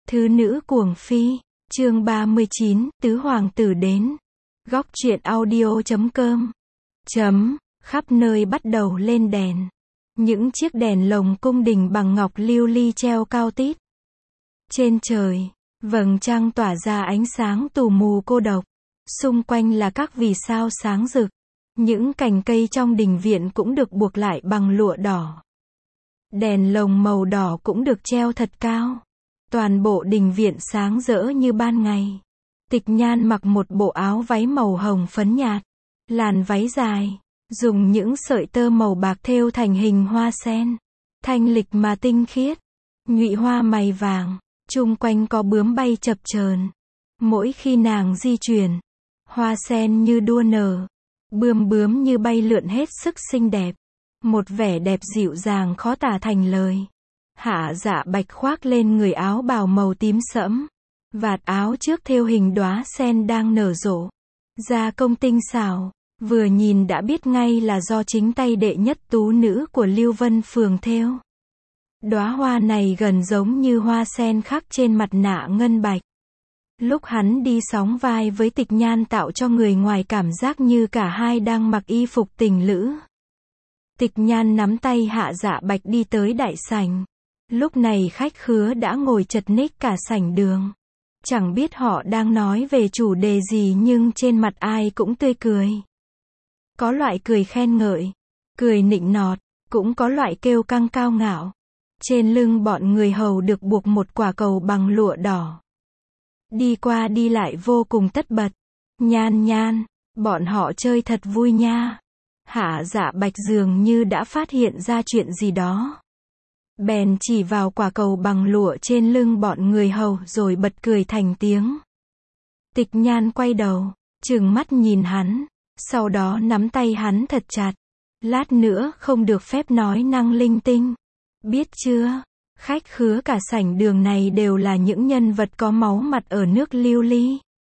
Thứ nữ cuồng phi, chương 39, tứ hoàng tử đến. Góc truyện audio.com. Khắp nơi bắt đầu lên đèn. Những chiếc đèn lồng cung đình bằng ngọc lưu ly treo cao tít. Trên trời, vầng trăng tỏa ra ánh sáng tù mù cô độc. Xung quanh là các vì sao sáng rực. Những cành cây trong đình viện cũng được buộc lại bằng lụa đỏ. Đèn lồng màu đỏ cũng được treo thật cao. Toàn bộ đình viện sáng rỡ như ban ngày. Tịch Nhan mặc một bộ áo váy màu hồng phấn nhạt. Làn váy dài, dùng những sợi tơ màu bạc thêu thành hình hoa sen. Thanh lịch mà tinh khiết. Nhụy hoa mày vàng, chung quanh có bướm bay chập chờn. Mỗi khi nàng di chuyển, hoa sen như đua nở. Bướm như bay lượn hết sức xinh đẹp. Một vẻ đẹp dịu dàng khó tả thành lời. Hạ Dạ Bạch khoác lên người áo bào màu tím sẫm. Vạt áo trước thêu hình đóa sen đang nở rộ. Gia công tinh xảo, vừa nhìn đã biết ngay là do chính tay đệ nhất tú nữ của Lưu Vân Phường thêu. Đóa hoa này gần giống như hoa sen khắc trên mặt nạ ngân bạch. Lúc hắn đi sóng vai với Tịch Nhan tạo cho người ngoài cảm giác như cả hai đang mặc y phục tình lữ. Tịch Nhan nắm tay Hạ Dạ Bạch đi tới đại sảnh. Lúc này khách khứa đã ngồi chật ních cả sảnh đường. Chẳng biết họ đang nói về chủ đề gì nhưng trên mặt ai cũng tươi cười. Có loại cười khen ngợi, cười nịnh nọt, cũng có loại kêu căng cao ngạo. Trên lưng bọn người hầu được buộc một quả cầu bằng lụa đỏ. Đi qua đi lại vô cùng tất bật. Nhan, bọn họ chơi thật vui nha. Hạ Dạ Bạch dường như đã phát hiện ra chuyện gì đó. Bèn chỉ vào quả cầu bằng lụa trên lưng bọn người hầu rồi bật cười thành tiếng. Tịch Nhan quay đầu, trừng mắt nhìn hắn, sau đó nắm tay hắn thật chặt. Lát nữa không được phép nói năng linh tinh. Biết chưa? Khách khứa cả sảnh đường này đều là những nhân vật có máu mặt ở nước lưu ly.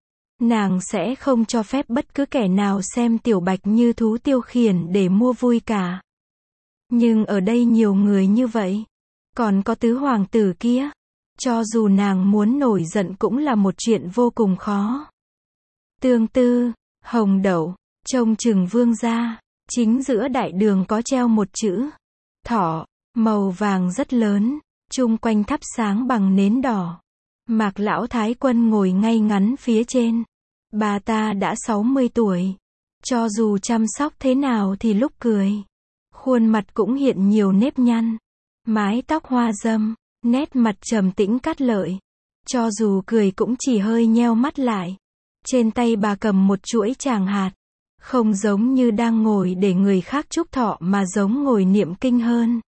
Nàng sẽ không cho phép bất cứ kẻ nào xem Tiểu Bạch như thú tiêu khiển để mua vui cả. Nhưng ở đây nhiều người như vậy. Còn có tứ hoàng tử kia. Cho dù nàng muốn nổi giận cũng là một chuyện vô cùng khó. Tương tư, hồng đậu, trông chừng vương gia. Chính giữa đại đường có treo một chữ thỏ, màu vàng rất lớn. Chung quanh thắp sáng bằng nến đỏ. Mạc lão thái quân ngồi ngay ngắn phía trên. Bà ta đã 60 tuổi. Cho dù chăm sóc thế nào thì lúc cười, khuôn mặt cũng hiện nhiều nếp nhăn. Mái tóc hoa râm, nét mặt trầm tĩnh cát lợi. Cho dù cười cũng chỉ hơi nheo mắt lại. Trên tay bà cầm một chuỗi tràng hạt. Không giống như đang ngồi để người khác chúc thọ mà giống ngồi niệm kinh hơn.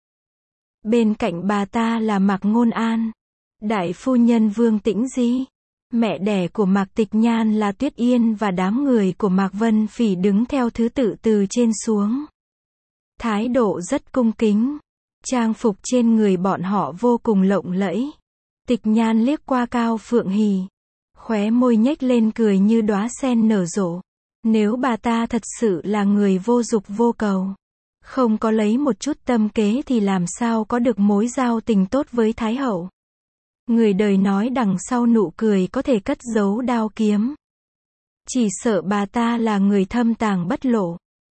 Bên cạnh bà ta là Mạc Ngôn An, đại phu nhân Vương Tĩnh Di. Mẹ đẻ của Mạc Tịch Nhan là Tuyết Yên và đám người của Mạc Vân Phỉ đứng theo thứ tự từ trên xuống. Thái độ rất cung kính. Trang phục trên người bọn họ vô cùng lộng lẫy. Tịch Nhan liếc qua Cao Phượng Hì. Khóe môi nhếch lên cười như đóa sen nở rộ. Nếu bà ta thật sự là người vô dục vô cầu, không có lấy một chút tâm kế thì làm sao có được mối giao tình tốt với Thái Hậu. Người đời nói đằng sau nụ cười có thể cất giấu đao kiếm. Chỉ sợ bà ta là người thâm tàng bất lộ.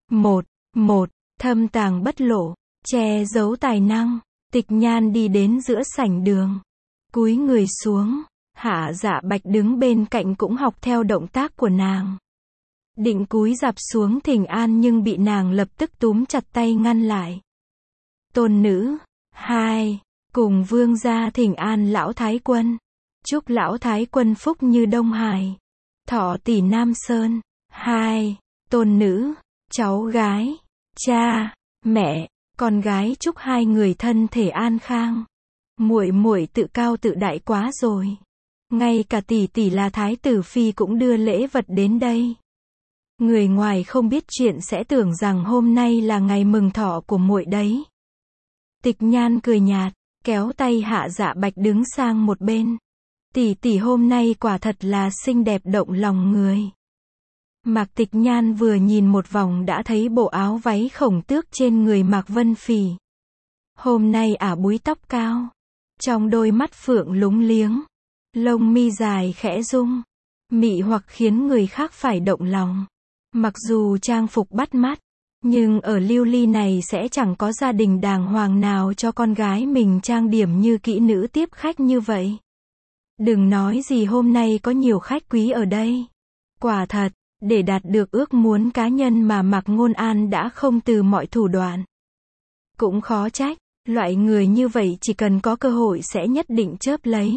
Thâm tàng bất lộ, che giấu tài năng. Tịch Nhan đi đến giữa sảnh đường. Cúi người xuống. Hạ Dạ Bạch đứng bên cạnh cũng học theo động tác của nàng. Định cúi rạp xuống thỉnh an nhưng bị nàng lập tức túm chặt tay ngăn lại. Tôn nữ, cùng vương gia thỉnh an lão thái quân. Chúc lão thái quân phúc như Đông Hải. Thọ tỷ Nam Sơn. Tôn nữ, cháu gái, cha, mẹ, con gái chúc hai người thân thể an khang. Muội tự cao tự đại quá rồi. Ngay cả tỷ tỷ là thái tử phi cũng đưa lễ vật đến đây. Người ngoài không biết chuyện sẽ tưởng rằng hôm nay là ngày mừng thọ của muội đấy. Tịch Nhan cười nhạt, kéo tay Hạ Dạ Bạch đứng sang một bên. Tỷ hôm nay quả thật là xinh đẹp động lòng người. Mạc Tịch Nhan vừa nhìn một vòng đã thấy bộ áo váy khổng tước trên người Mạc Vân Phỉ. Hôm nay ả búi tóc cao, trong đôi mắt phượng lúng liếng, Lông mi dài khẽ rung, mị hoặc khiến người khác phải động lòng. Mặc dù trang phục bắt mắt, nhưng ở Lưu Ly này sẽ chẳng có gia đình đàng hoàng nào cho con gái mình trang điểm như kỹ nữ tiếp khách như vậy. Đừng nói gì hôm nay có nhiều khách quý ở đây. Quả thật, để đạt được ước muốn cá nhân mà Mạc Ngôn An đã không từ mọi thủ đoạn. Cũng khó trách, loại người như vậy chỉ cần có cơ hội sẽ nhất định chớp lấy.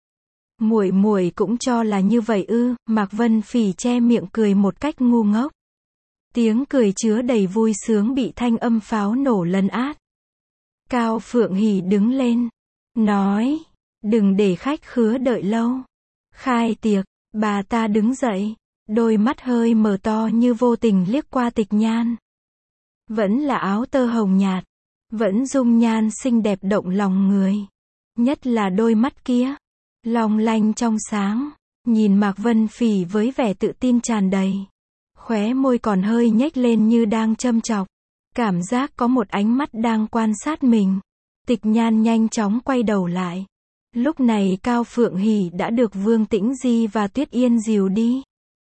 Muội muội cũng cho là như vậy ư? Mạc Vân Phỉ che miệng cười một cách ngu ngốc. Tiếng cười chứa đầy vui sướng bị thanh âm pháo nổ lấn át. Cao Phượng Hỉ đứng lên, nói, đừng để khách khứa đợi lâu. Khai tiệc, bà ta đứng dậy, đôi mắt hơi mở to như vô tình liếc qua Tịch Nhan. Vẫn là áo tơ hồng nhạt, vẫn dung nhan xinh đẹp động lòng người. Nhất là đôi mắt kia, long lanh trong sáng, nhìn Mạc Vân Phỉ với vẻ tự tin tràn đầy. Khóe môi còn hơi nhếch lên như đang châm chọc. Cảm giác có một ánh mắt đang quan sát mình. Tịch Nhan nhanh chóng quay đầu lại. Lúc này Cao Phượng Hỉ đã được Vương Tĩnh Di và Tuyết Yên dìu đi.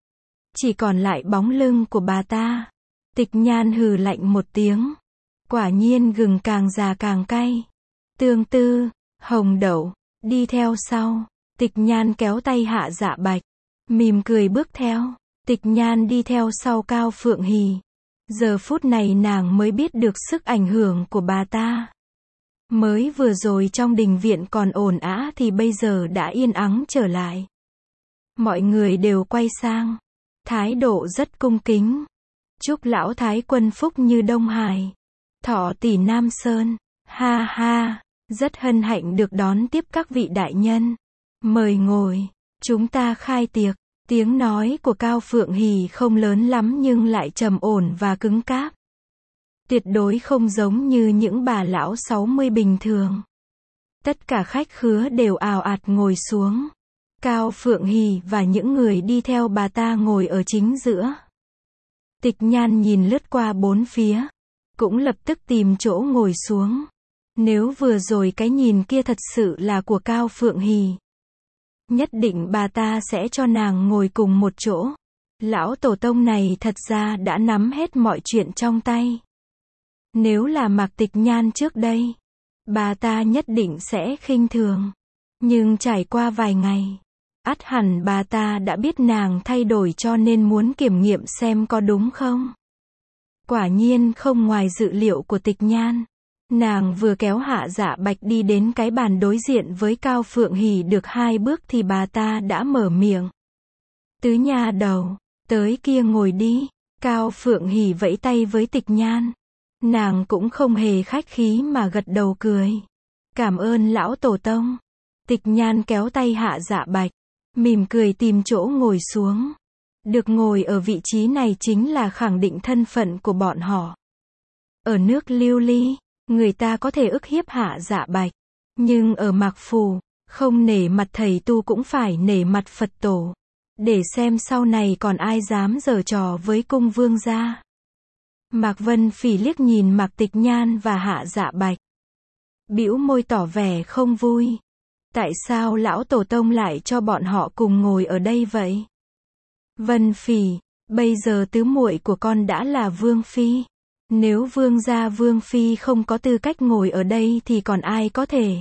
Chỉ còn lại bóng lưng của bà ta. Tịch Nhan hừ lạnh một tiếng. Quả nhiên gừng càng già càng cay. Tương Tư, Hồng Đậu, đi theo sau. Tịch Nhan kéo tay Hạ Dạ Bạch, mỉm cười bước theo. Tịch Nhan đi theo sau Cao Phượng Hỉ. Giờ phút này nàng mới biết được sức ảnh hưởng của bà ta. Mới vừa rồi trong đình viện còn ồn ào thì bây giờ đã yên ắng trở lại. Mọi người đều quay sang, thái độ rất cung kính. Chúc lão thái quân phúc như Đông Hải, thọ tỷ Nam Sơn. Ha ha, rất hân hạnh được đón tiếp các vị đại nhân. Mời ngồi, chúng ta khai tiệc. Tiếng nói của Cao Phượng Hỉ không lớn lắm nhưng lại trầm ổn và cứng cáp. Tuyệt đối không giống như những bà lão 60 bình thường. Tất cả khách khứa đều ào ạt ngồi xuống. Cao Phượng Hỉ và những người đi theo bà ta ngồi ở chính giữa. Tịch Nhan nhìn lướt qua bốn phía, cũng lập tức tìm chỗ ngồi xuống. Nếu vừa rồi cái nhìn kia thật sự là của Cao Phượng Hỉ, nhất định bà ta sẽ cho nàng ngồi cùng một chỗ. Lão tổ tông này thật ra đã nắm hết mọi chuyện trong tay. Nếu là Mạc Tịch Nhan trước đây, bà ta nhất định sẽ khinh thường. Nhưng trải qua vài ngày, ắt hẳn bà ta đã biết nàng thay đổi cho nên muốn kiểm nghiệm xem có đúng không. Quả nhiên không ngoài dự liệu của Tịch Nhan. Nàng vừa kéo Hạ Dạ Bạch đi đến cái bàn đối diện với Cao Phượng Hỉ được 2 bước thì bà ta đã mở miệng. Tứ nha đầu, tới kia ngồi đi. Cao Phượng Hỉ vẫy tay với Tịch Nhan. Nàng cũng không hề khách khí mà gật đầu cười. Cảm ơn lão tổ tông. Tịch Nhan kéo tay Hạ Dạ Bạch, mỉm cười tìm chỗ ngồi xuống. Được ngồi ở vị trí này chính là khẳng định thân phận của bọn họ. Ở nước Lưu Ly, người ta có thể ức hiếp Hạ Dạ Bạch, nhưng ở Mạc Phủ, không nể mặt thầy tu cũng phải nể mặt Phật tổ. Để xem sau này còn ai dám giở trò với cung vương gia. Mạc Vân Phỉ liếc nhìn Mạc Tịch Nhan và Hạ Dạ Bạch, bĩu môi tỏ vẻ không vui. Tại sao lão tổ tông lại cho bọn họ cùng ngồi ở đây vậy? Vân Phỉ, bây giờ tứ muội của con đã là vương phi. Nếu vương gia vương phi không có tư cách ngồi ở đây thì còn ai có thể?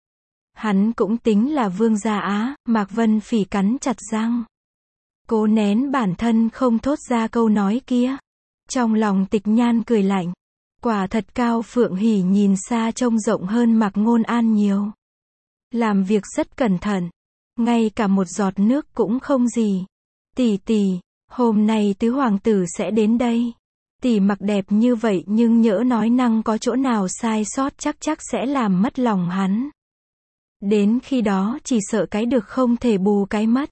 Hắn cũng tính là vương gia á. Mạc Vân Phỉ cắn chặt răng, cố nén bản thân không thốt ra câu nói kia. Trong lòng Tịch Nhan cười lạnh. Quả thật Cao Phượng Hỉ nhìn xa trông rộng hơn Mạc Ngôn An nhiều. Làm việc rất cẩn thận, ngay cả một giọt nước cũng không gì. Tỷ tỷ, hôm nay tứ hoàng tử sẽ đến đây. Tỷ mặc đẹp như vậy nhưng nhỡ nói năng có chỗ nào sai sót chắc sẽ làm mất lòng hắn. Đến khi đó chỉ sợ cái được không thể bù cái mất.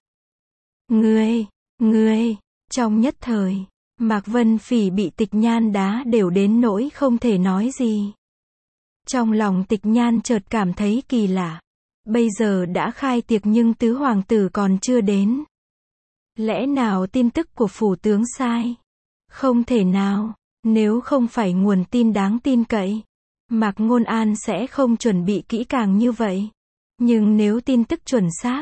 Ngươi, trong nhất thời, Mạc Vân Phỉ bị Tịch Nhan đá đều đến nỗi không thể nói gì. Trong lòng Tịch Nhan chợt cảm thấy kỳ lạ. Bây giờ đã khai tiệc nhưng tứ hoàng tử còn chưa đến. Lẽ nào tin tức của phủ tướng sai? Không thể nào, nếu không phải nguồn tin đáng tin cậy, Mạc Ngôn An sẽ không chuẩn bị kỹ càng như vậy. Nhưng nếu tin tức chuẩn xác,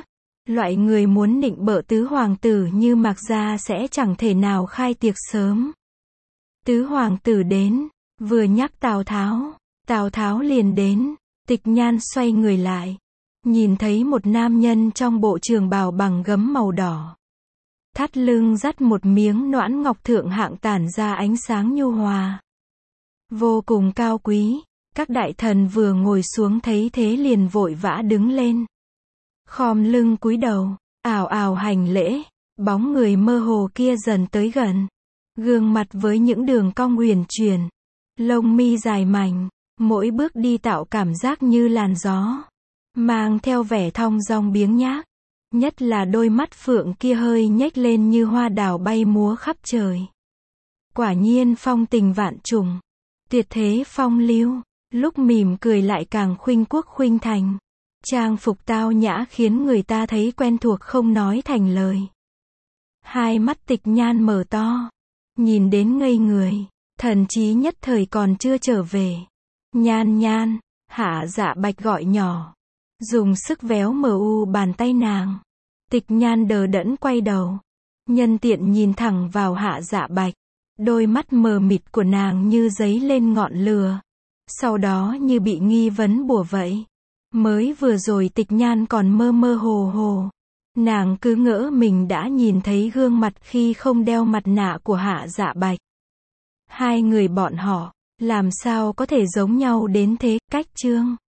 Loại người muốn nịnh bợ tứ hoàng tử như Mạc Gia sẽ chẳng thể nào khai tiệc sớm. Tứ hoàng tử đến, vừa nhắc Tào Tháo liền đến. Tịch Nhan xoay người lại, nhìn thấy một nam nhân trong bộ trường bào bằng gấm màu đỏ. Thắt lưng dắt một miếng noãn ngọc thượng hạng tản ra ánh sáng nhu hòa. Vô cùng cao quý, các đại thần vừa ngồi xuống thấy thế liền vội vã đứng lên. Khom lưng cúi đầu, ào ào hành lễ, bóng người mơ hồ kia dần tới gần. Gương mặt với những đường cong huyền chuyển, lông mi dài mảnh, mỗi bước đi tạo cảm giác như làn gió, mang theo vẻ thong dong biếng nhác. Nhất là đôi mắt phượng kia hơi nhếch lên như hoa đào bay múa khắp trời. Quả nhiên phong tình vạn trùng, tuyệt thế phong lưu, lúc mỉm cười lại càng khuynh quốc khuynh thành. Trang phục tao nhã khiến người ta thấy quen thuộc không nói thành lời. Hai mắt Tịch Nhan mở to, nhìn đến ngây người, thần trí nhất thời còn chưa trở về. Nhan Nhan, Hạ Dạ Bạch gọi nhỏ, dùng sức véo bàn tay nàng. Tịch Nhan đờ đẫn quay đầu, nhân tiện nhìn thẳng vào Hạ Dạ Bạch. Đôi mắt mờ mịt của nàng như giấy lên ngọn lửa, sau đó như bị nghi vấn bủa vậy. Mới vừa rồi Tịch Nhan còn mơ mơ hồ hồ, nàng cứ ngỡ mình đã nhìn thấy gương mặt khi không đeo mặt nạ của Hạ Dạ Bạch. Hai người bọn họ, làm sao có thể giống nhau đến thế, cách chương